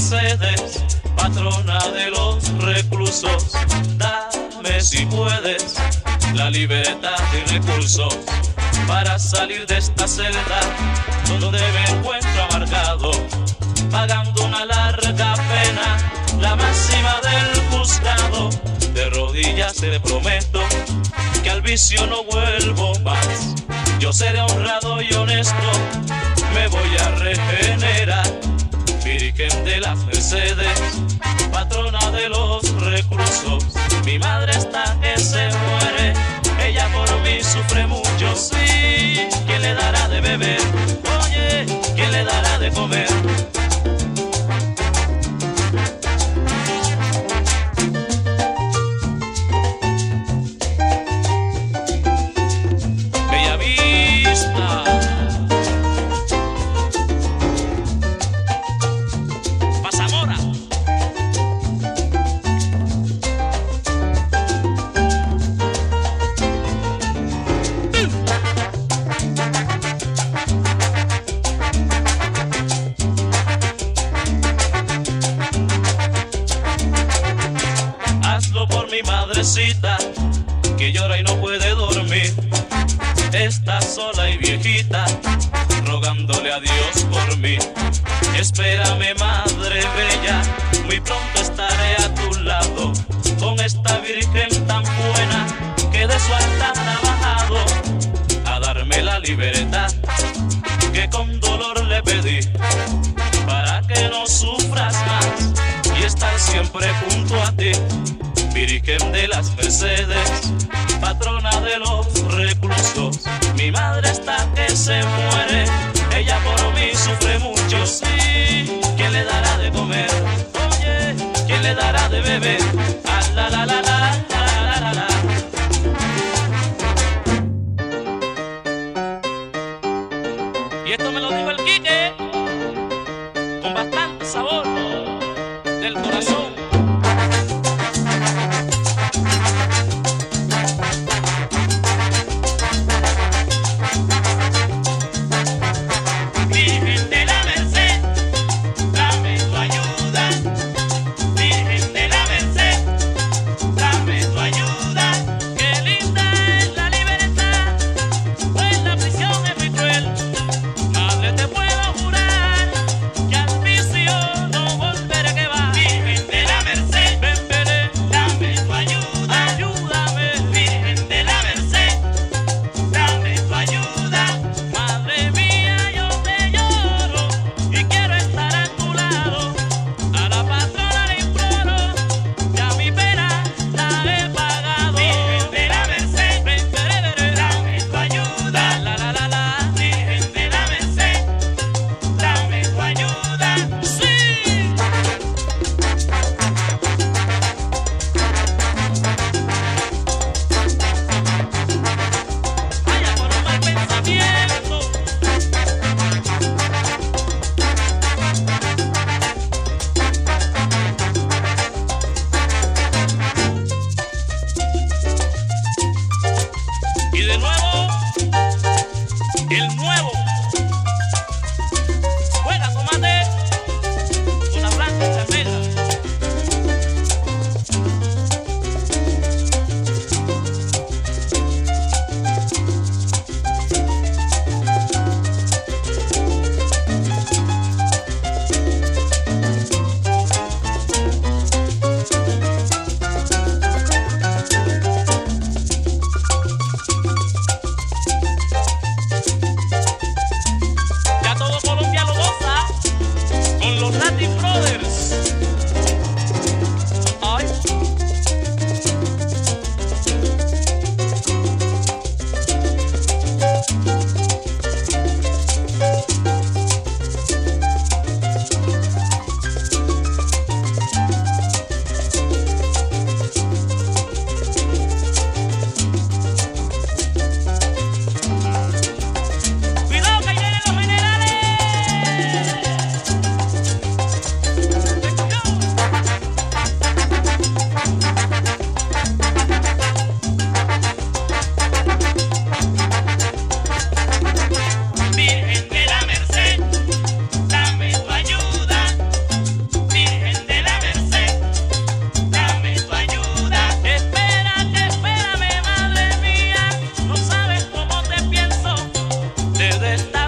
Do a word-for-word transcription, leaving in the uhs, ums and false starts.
Mercedes, patrona de los reclusos, dame si puedes la libertad y recursos para salir de esta celda donde me encuentro amargado, pagando una larga pena, la máxima del juzgado. De rodillas te prometo que al vicio no vuelvo más. Yo seré honrado y honesto, me voy a regenerar. Virgen de las Mercedes, patrona de los reclusos, mi madre está que se muere, ella por mí sufre mucho. Sí, ¿quién le dará de beber? Oye, ¿quién le dará de comer? Que llora y no puede dormir, está sola y viejita, rogándole a Dios por mí. Espérame, madre bella, muy pronto estaré a tu lado, con esta virgen tan buena que de su altar ha bajado a darme la libertad que con dolor le pedí, para que no sufras más y estar siempre junto a ti. Virgen de las Mercedes, patrona de los reclusos, mi madre está que se muere, ella por mí sufre mucho. Sí, ¿quién le dará de comer? Oye, ¿quién le dará de beber? Ah, la la la la la la la la. Y esto me lo dijo el Quique con bastante sabor del corazón. está